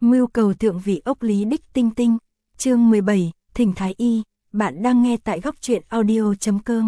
Mưu cầu thượng vị ốc Lý Đích Tinh Tinh, chương 17, Thỉnh Thái Y, bạn đang nghe tại góc truyện audio.com.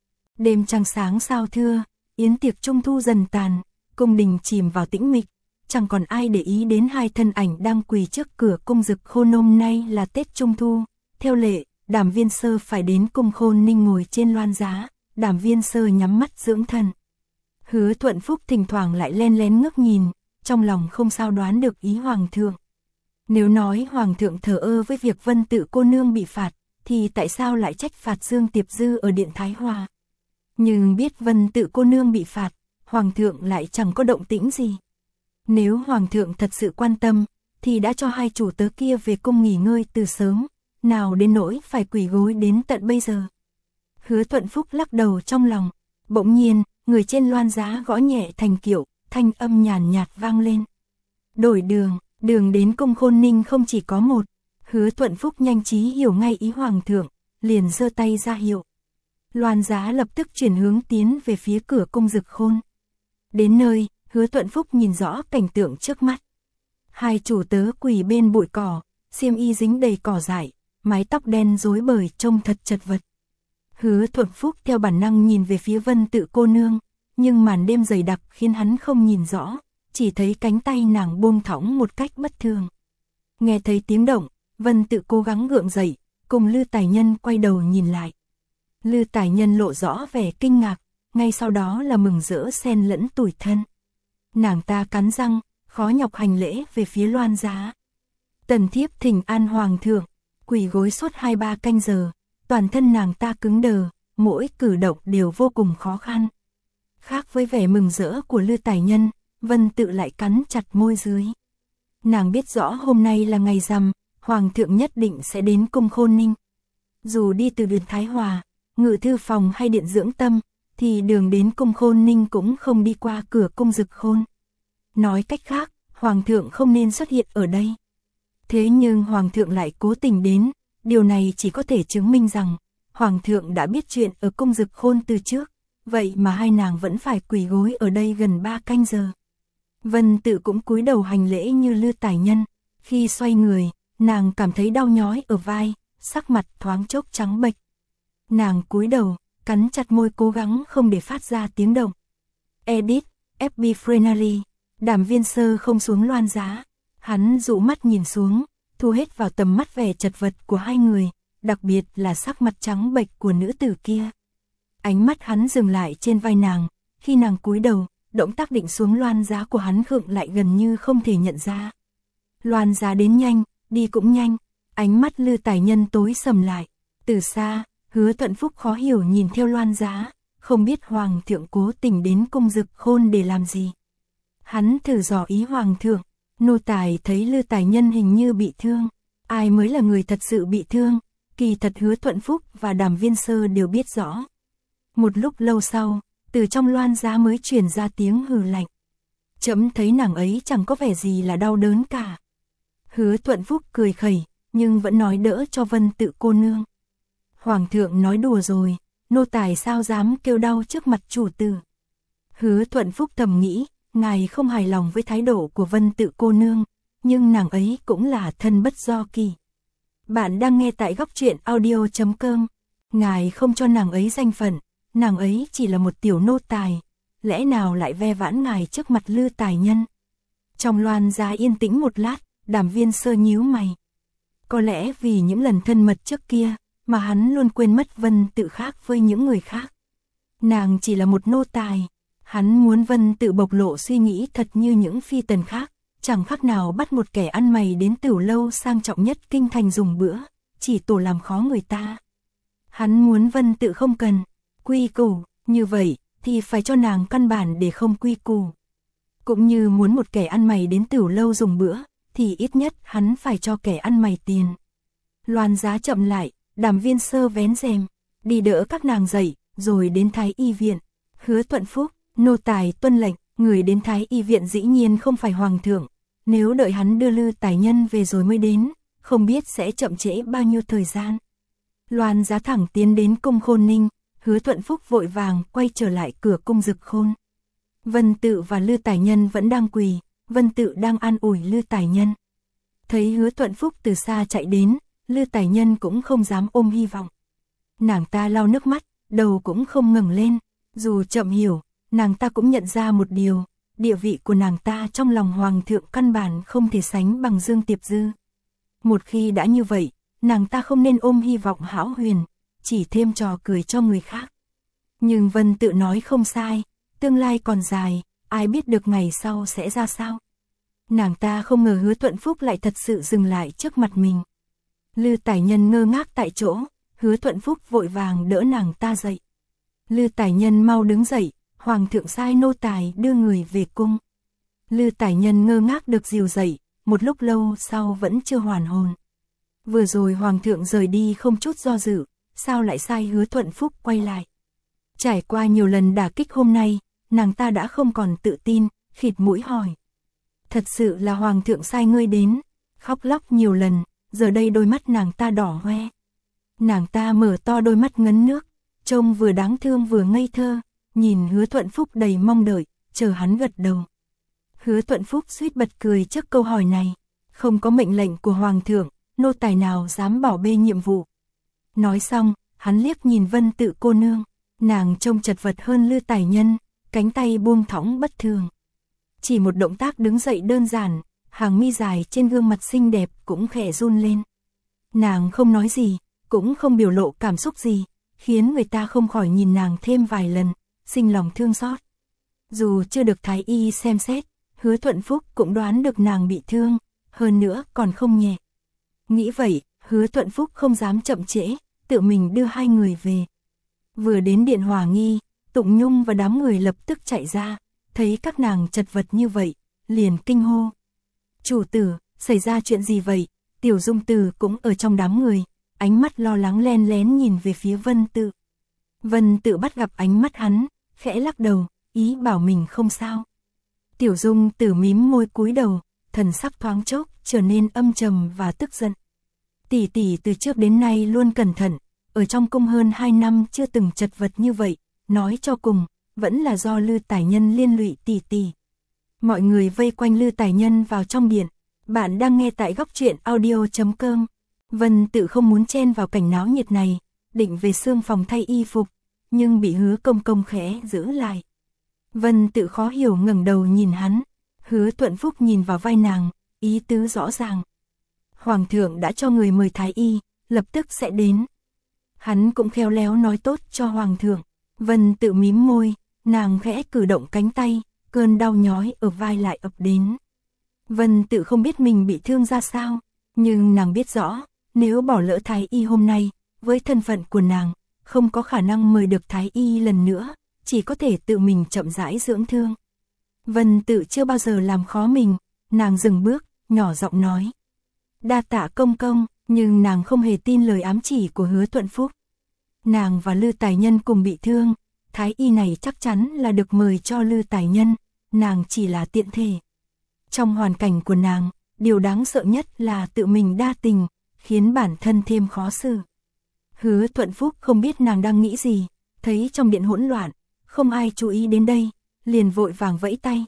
Đêm trăng sáng sao thưa, yến tiệc trung thu dần tàn, cung đình chìm vào tĩnh mịch, chẳng còn ai để ý đến hai thân ảnh đang quỳ trước cửa cung Dực Khôn. Hôm nay là Tết Trung Thu, theo lệ, Đàm Viên Sơ phải đến cung Khôn Ninh ngồi trên loan giá, Đàm Viên Sơ nhắm mắt dưỡng thần. Hứa Thuận Phúc thỉnh thoảng lại len lén ngước nhìn, trong lòng không sao đoán được ý Hoàng thượng. Nếu nói Hoàng thượng thờ ơ với việc Vân Tự cô nương bị phạt, thì tại sao lại trách phạt Dương Tiệp Dư ở Điện Thái Hòa? Nhưng biết Vân Tự cô nương bị phạt, Hoàng thượng lại chẳng có động tĩnh gì. Nếu Hoàng thượng thật sự quan tâm, thì đã cho hai chủ tớ kia về cung nghỉ ngơi từ sớm, nào đến nỗi phải quỳ gối đến tận bây giờ. Hứa Thuận Phúc lắc đầu trong lòng, bỗng nhiên, người trên loan giá gõ nhẹ thành kiệu, thanh âm nhàn nhạt vang lên. Đổi đường đến cung Khôn Ninh không chỉ có một. Hứa Thuận Phúc nhanh trí hiểu ngay ý Hoàng thượng, liền giơ tay ra hiệu. Loan giá lập tức chuyển hướng tiến về phía cửa cung Dực Khôn. Đến nơi, Hứa Thuận Phúc nhìn rõ cảnh tượng trước mắt. Hai chủ tớ quỳ bên bụi cỏ, xiêm y dính đầy cỏ dại, mái tóc đen rối bời trông thật chật vật. Hứa Thuận Phúc theo bản năng nhìn về phía Vân Tự cô nương, nhưng màn đêm dày đặc khiến hắn không nhìn rõ, chỉ thấy cánh tay nàng buông thõng một cách bất thường. Nghe thấy tiếng động, Vân Tự cố gắng gượng dậy, cùng Lư Tài Nhân quay đầu nhìn lại. Lư Tài Nhân lộ rõ vẻ kinh ngạc, ngay sau đó là mừng rỡ xen lẫn tủi thân. Nàng ta cắn răng, khó nhọc hành lễ về phía loan giá. Tần thiếp thỉnh an Hoàng thượng, quỳ gối suốt 2-3 canh giờ, toàn thân nàng ta cứng đờ, mỗi cử động đều vô cùng khó khăn. Khác với vẻ mừng rỡ của Lư Tài Nhân, Vân Tự lại cắn chặt môi dưới. Nàng biết rõ hôm nay là ngày rằm, Hoàng thượng nhất định sẽ đến cung Khôn Ninh. Dù đi từ Điện Thái Hòa, ngự thư phòng hay điện dưỡng tâm, thì đường đến cung Khôn Ninh cũng không đi qua cửa cung Dực Khôn. Nói cách khác, Hoàng thượng không nên xuất hiện ở đây. Thế nhưng Hoàng thượng lại cố tình đến, điều này chỉ có thể chứng minh rằng Hoàng thượng đã biết chuyện ở cung Dực Khôn từ trước, vậy mà hai nàng vẫn phải quỳ gối ở đây gần 3 canh giờ. Vân Tự cũng cúi đầu hành lễ như Lư Tài Nhân, khi xoay người, nàng cảm thấy đau nhói ở vai, sắc mặt thoáng chốc trắng bệch. Nàng cúi đầu, cắn chặt môi cố gắng không để phát ra tiếng động. Edit, FB Frenary, Đàm Viên Sơ không xuống loan giá, hắn dụ mắt nhìn xuống, thu hết vào tầm mắt vẻ chật vật của hai người, đặc biệt là sắc mặt trắng bệch của nữ tử kia. Ánh mắt hắn dừng lại trên vai nàng, khi nàng cúi đầu, động tác định xuống loan giá của hắn khựng lại gần như không thể nhận ra. Loan giá đến nhanh, đi cũng nhanh, ánh mắt Lư Tài Nhân tối sầm lại. Từ xa, Hứa Thuận Phúc khó hiểu nhìn theo loan giá, không biết Hoàng thượng cố tình đến cung Dực Khôn để làm gì. Hắn thử dò ý Hoàng thượng, nô tài thấy Lư Tài Nhân hình như bị thương, ai mới là người thật sự bị thương, kỳ thật Hứa Thuận Phúc và Đàm Viên Sơ đều biết rõ. Một lúc lâu sau, từ trong loan giá mới truyền ra tiếng hừ lạnh. Trẫm thấy nàng ấy chẳng có vẻ gì là đau đớn cả. Hứa Thuận Phúc cười khẩy, nhưng vẫn nói đỡ cho Vân Tự cô nương. Hoàng thượng nói đùa rồi, nô tài sao dám kêu đau trước mặt chủ tử. Hứa Thuận Phúc thầm nghĩ, ngài không hài lòng với thái độ của Vân Tự cô nương, nhưng nàng ấy cũng là thân bất do kỳ. Bạn đang nghe tại góc truyện audio.com, ngài không cho nàng ấy danh phận, nàng ấy chỉ là một tiểu nô tài, lẽ nào lại ve vãn ngài trước mặt Lư Tài Nhân. Trong loan giá yên tĩnh một lát, Đàm Viên Sơ nhíu mày. Có lẽ vì những lần thân mật trước kia, mà hắn luôn quên mất Vân Tự khác với những người khác. Nàng chỉ là một nô tài, hắn muốn Vân Tự bộc lộ suy nghĩ thật như những phi tần khác, chẳng khác nào bắt một kẻ ăn mày đến tửu lâu sang trọng nhất kinh thành dùng bữa, chỉ tổ làm khó người ta. Hắn muốn Vân Tự không cần quy củ, như vậy thì phải cho nàng căn bản để không quy củ. Cũng như muốn một kẻ ăn mày đến tửu lâu dùng bữa, thì ít nhất hắn phải cho kẻ ăn mày tiền. Loan giá chậm lại, Đàm Viên Sơ vén rèm, đi đỡ các nàng dậy, rồi đến Thái Y viện. Hứa Thuận Phúc, nô tài tuân lệnh, người đến Thái Y viện dĩ nhiên không phải Hoàng thượng. Nếu đợi hắn đưa Lư Tài Nhân về rồi mới đến, không biết sẽ chậm trễ bao nhiêu thời gian. Loan giá thẳng tiến đến cung Khôn Ninh, Hứa Thuận Phúc vội vàng quay trở lại cửa cung Dực Khôn. Vân Tự và Lư Tài Nhân vẫn đang quỳ, Vân Tự đang an ủi Lư Tài Nhân. Thấy Hứa Thuận Phúc từ xa chạy đến, Lư Tài Nhân cũng không dám ôm hy vọng. Nàng ta lau nước mắt, đầu cũng không ngẩng lên, dù chậm hiểu, nàng ta cũng nhận ra một điều, địa vị của nàng ta trong lòng hoàng thượng căn bản không thể sánh bằng Dương Tiệp Dư. Một khi đã như vậy, nàng ta không nên ôm hy vọng hão huyền, chỉ thêm trò cười cho người khác. Nhưng Vân Tự nói không sai, tương lai còn dài, ai biết được ngày sau sẽ ra sao. Nàng ta không ngờ Hứa Thuận Phúc lại thật sự dừng lại trước mặt mình. Lư Tài Nhân ngơ ngác tại chỗ, Hứa Thuận Phúc vội vàng đỡ nàng ta dậy. Lư Tài Nhân mau đứng dậy, hoàng thượng sai nô tài đưa người về cung. Lư Tài Nhân ngơ ngác được dìu dậy, một lúc lâu sau vẫn chưa hoàn hồn. Vừa rồi hoàng thượng rời đi không chút do dự, sao lại sai Hứa Thuận Phúc quay lại. Trải qua nhiều lần đả kích hôm nay, nàng ta đã không còn tự tin, khịt mũi hỏi. Thật sự là hoàng thượng sai ngươi đến, khóc lóc nhiều lần, giờ đây đôi mắt nàng ta đỏ hoe. Nàng ta mở to đôi mắt ngấn nước, trông vừa đáng thương vừa ngây thơ, nhìn Hứa Thuận Phúc đầy mong đợi, chờ hắn gật đầu. Hứa Thuận Phúc suýt bật cười trước câu hỏi này, không có mệnh lệnh của hoàng thượng, nô tài nào dám bỏ bê nhiệm vụ. Nói xong, hắn liếc nhìn Vân Tự cô nương, nàng trông chật vật hơn Lư Tài Nhân, cánh tay buông thõng bất thường. Chỉ một động tác đứng dậy đơn giản, hàng mi dài trên gương mặt xinh đẹp cũng khẽ run lên. Nàng không nói gì, cũng không biểu lộ cảm xúc gì, khiến người ta không khỏi nhìn nàng thêm vài lần, sinh lòng thương xót. Dù chưa được thái y xem xét, Hứa Thuận Phúc cũng đoán được nàng bị thương, hơn nữa còn không nhẹ. Nghĩ vậy, Hứa Thuận Phúc không dám chậm trễ, tự mình đưa hai người về. Vừa đến điện Hòa Nghi, Tụng Nhung và đám người lập tức chạy ra, thấy các nàng chật vật như vậy, liền kinh hô. Chủ tử, xảy ra chuyện gì vậy? Tiểu Dung Tử cũng ở trong đám người, ánh mắt lo lắng len lén nhìn về phía Vân Tự. Vân Tự bắt gặp ánh mắt hắn, khẽ lắc đầu, ý bảo mình không sao. Tiểu Dung Tử mím môi cúi đầu, thần sắc thoáng chốc trở nên âm trầm và tức giận. Tỷ tỷ từ trước đến nay luôn cẩn thận, ở trong cung hơn 2 năm chưa từng chật vật như vậy, nói cho cùng, vẫn là do Lư Tài Nhân liên lụy tỷ tỷ. Mọi người vây quanh Lư Tài Nhân vào trong điện. Bạn đang nghe tại góc truyện audio.com. Vân Tự không muốn chen vào cảnh náo nhiệt này, định về xương phòng thay y phục, nhưng bị Hứa Công Công khẽ giữ lại. Vân Tự khó hiểu ngẩng đầu nhìn hắn, Hứa Thuận Phúc nhìn vào vai nàng, ý tứ rõ ràng. Hoàng thượng đã cho người mời thái y, lập tức sẽ đến. Hắn cũng khéo léo nói tốt cho hoàng thượng. Vân Tự mím môi, nàng khẽ cử động cánh tay, cơn đau nhói ở vai lại ập đến. Vân Tự không biết mình bị thương ra sao, nhưng nàng biết rõ, nếu bỏ lỡ thái y hôm nay, với thân phận của nàng, không có khả năng mời được thái y lần nữa, chỉ có thể tự mình chậm rãi dưỡng thương. Vân Tự chưa bao giờ làm khó mình, nàng dừng bước, nhỏ giọng nói. Đa tạ công công, nhưng nàng không hề tin lời ám chỉ của Hứa Thuận Phúc. Nàng và Lư Tài Nhân cùng bị thương, thái y này chắc chắn là được mời cho Lư Tài Nhân, nàng chỉ là tiện thể. Trong hoàn cảnh của nàng, điều đáng sợ nhất là tự mình đa tình, khiến bản thân thêm khó xử. Hứa Thuận Phúc không biết nàng đang nghĩ gì, thấy trong điện hỗn loạn, không ai chú ý đến đây, liền vội vàng vẫy tay.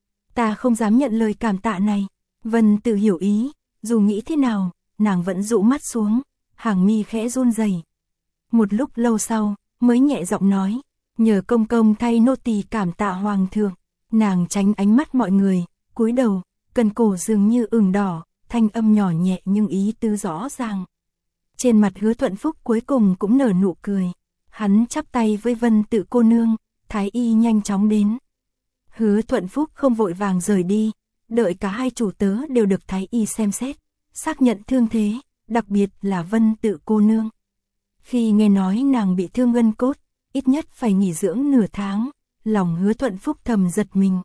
Ta không dám nhận lời cảm tạ này. Vân Tự hiểu ý, dù nghĩ thế nào, nàng vẫn dụ mắt xuống, hàng mi khẽ run rẩy. Một lúc lâu sau, mới nhẹ giọng nói, nhờ công công thay nô tỳ cảm tạ hoàng thượng. Nàng tránh ánh mắt mọi người, cúi đầu, cần cổ dường như ửng đỏ, thanh âm nhỏ nhẹ nhưng ý tứ rõ ràng. Trên mặt Hứa Thuận Phúc cuối cùng cũng nở nụ cười. Hắn chắp tay với Vân Tự cô nương, thái y nhanh chóng đến. Hứa Thuận Phúc không vội vàng rời đi, đợi cả hai chủ tớ đều được thái y xem xét, xác nhận thương thế, đặc biệt là Vân Tự cô nương. Khi nghe nói nàng bị thương gân cốt, ít nhất phải nghỉ dưỡng nửa tháng, lòng Hứa Thuận Phúc thầm giật mình.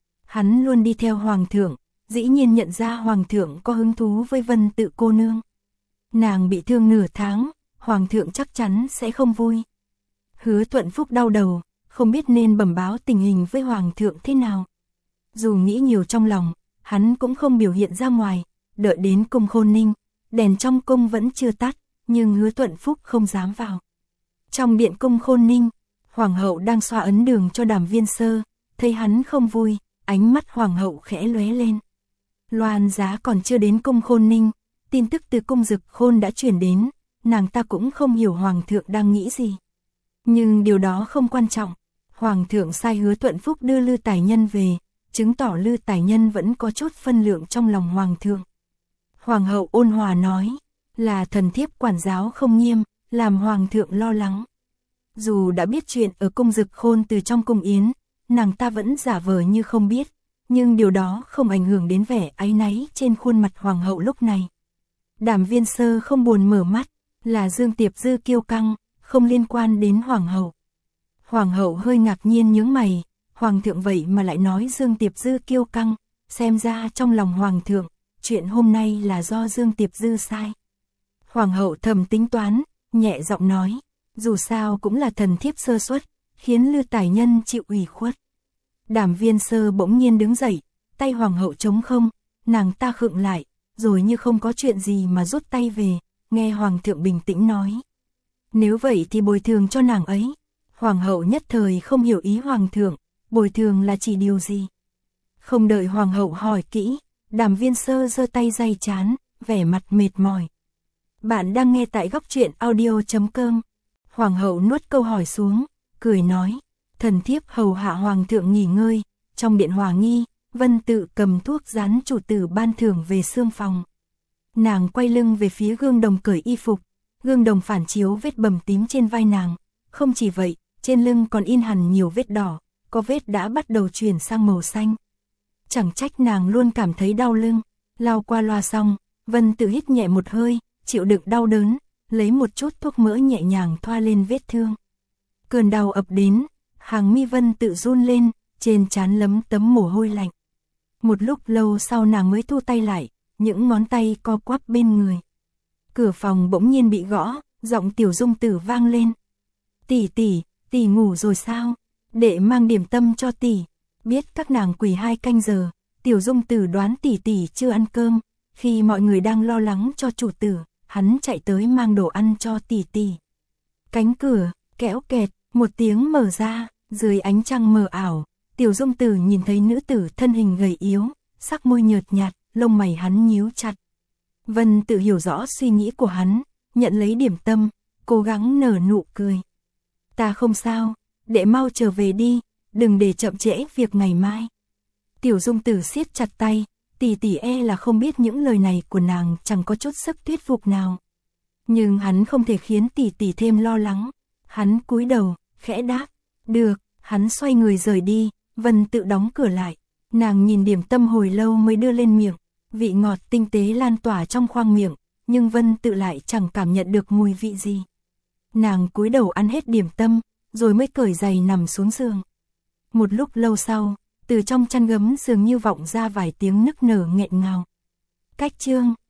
Hắn luôn đi theo hoàng thượng, dĩ nhiên nhận ra hoàng thượng có hứng thú với Vân Tự cô nương. Nàng bị thương nửa tháng, hoàng thượng chắc chắn sẽ không vui. Hứa Thuận Phúc đau đầu, không biết nên bẩm báo tình hình với hoàng thượng thế nào. Dù nghĩ nhiều trong lòng, hắn cũng không biểu hiện ra ngoài, đợi đến cung Khôn Ninh, đèn trong cung vẫn chưa tắt, nhưng Hứa Thuận Phúc không dám vào. Trong điện cung Khôn Ninh, hoàng hậu đang xoa ấn đường cho Đàm Viên Sơ, thấy hắn không vui, ánh mắt hoàng hậu khẽ lóe lên. Loan Giá còn chưa đến cung Khôn Ninh, tin tức từ cung Dực Khôn đã truyền đến, nàng ta cũng không hiểu Hoàng thượng đang nghĩ gì. Nhưng điều đó không quan trọng, Hoàng thượng sai Hứa Thuận Phúc đưa Lư Tài Nhân về, chứng tỏ Lư Tài Nhân vẫn có chút phân lượng trong lòng Hoàng thượng. Hoàng hậu ôn hòa nói, là thần thiếp quản giáo không nghiêm, làm Hoàng thượng lo lắng. Dù đã biết chuyện ở cung Dực Khôn từ trong cung yến, nàng ta vẫn giả vờ như không biết, nhưng điều đó không ảnh hưởng đến vẻ áy náy trên khuôn mặt Hoàng hậu lúc này. Đàm Viên Sơ không buồn mở mắt, là Dương Tiệp Dư kiêu căng, không liên quan đến Hoàng hậu. Hoàng hậu hơi ngạc nhiên nhướng mày, Hoàng thượng vậy mà lại nói Dương Tiệp Dư kiêu căng, xem ra trong lòng Hoàng thượng, chuyện hôm nay là do Dương Tiệp Dư sai. Hoàng hậu thầm tính toán, nhẹ giọng nói, dù sao cũng là thần thiếp sơ suất, khiến Lư Tài Nhân chịu ủy khuất. Đàm Viên Sơ bỗng nhiên đứng dậy, tay Hoàng hậu trống không, nàng ta khựng lại, rồi như không có chuyện gì mà rút tay về, nghe Hoàng thượng bình tĩnh nói. Nếu vậy thì bồi thường cho nàng ấy. Hoàng hậu nhất thời không hiểu ý Hoàng thượng, bồi thường là chỉ điều gì. Không đợi Hoàng hậu hỏi kỹ, Đàm Viên Sơ giơ tay day chán, vẻ mặt mệt mỏi. Bạn đang nghe tại Góc Truyện Audio.com. Hoàng hậu nuốt câu hỏi xuống, cười nói, thần thiếp hầu hạ Hoàng thượng nghỉ ngơi, trong điện hòa nghi, Vân Tự cầm thuốc dán chủ tử ban thưởng về xương phòng. Nàng quay lưng về phía gương đồng cởi y phục, gương đồng phản chiếu vết bầm tím trên vai nàng, không chỉ vậy, trên lưng còn in hẳn nhiều vết đỏ, có vết đã bắt đầu chuyển sang màu xanh. Chẳng trách nàng luôn cảm thấy đau lưng, lau qua loa xong, Vân Tự hít nhẹ một hơi, chịu đựng đau đớn, lấy một chút thuốc mỡ nhẹ nhàng thoa lên vết thương. Cơn đau ập đến, hàng mi Vân Tự run lên, trên trán lấm tấm mồ hôi lạnh. Một lúc lâu sau nàng mới thu tay lại, những ngón tay co quắp bên người. Cửa phòng bỗng nhiên bị gõ, giọng Tiểu Dung Tử vang lên. Tỷ tỷ, tỷ ngủ rồi sao? Đệ mang điểm tâm cho tỷ. Biết các nàng quỳ 2 canh giờ, Tiểu Dung Tử đoán tỷ tỷ chưa ăn cơm. Khi mọi người đang lo lắng cho chủ tử, hắn chạy tới mang đồ ăn cho tỷ tỷ. Cánh cửa, kéo kẹt, một tiếng mở ra, dưới ánh trăng mờ ảo, Tiểu Dung Tử nhìn thấy nữ tử thân hình gầy yếu, sắc môi nhợt nhạt, lông mày hắn nhíu chặt. Vân Tự hiểu rõ suy nghĩ của hắn, nhận lấy điểm tâm, cố gắng nở nụ cười. Ta không sao, đệ mau trở về đi, đừng để chậm trễ việc ngày mai. Tiểu Dung Tử siết chặt tay, tỷ tỷ e là không biết những lời này của nàng chẳng có chút sức thuyết phục nào. Nhưng hắn không thể khiến tỷ tỷ thêm lo lắng. Hắn cúi đầu, khẽ đáp, được, hắn xoay người rời đi, Vân Tự đóng cửa lại. Nàng nhìn điểm tâm hồi lâu mới đưa lên miệng, vị ngọt tinh tế lan tỏa trong khoang miệng, nhưng Vân Tự lại chẳng cảm nhận được mùi vị gì. Nàng cúi đầu ăn hết điểm tâm, rồi mới cởi giày nằm xuống giường. Một lúc lâu sau, từ trong chăn gấm dường như vọng ra vài tiếng nức nở nghẹn ngào. Cách chương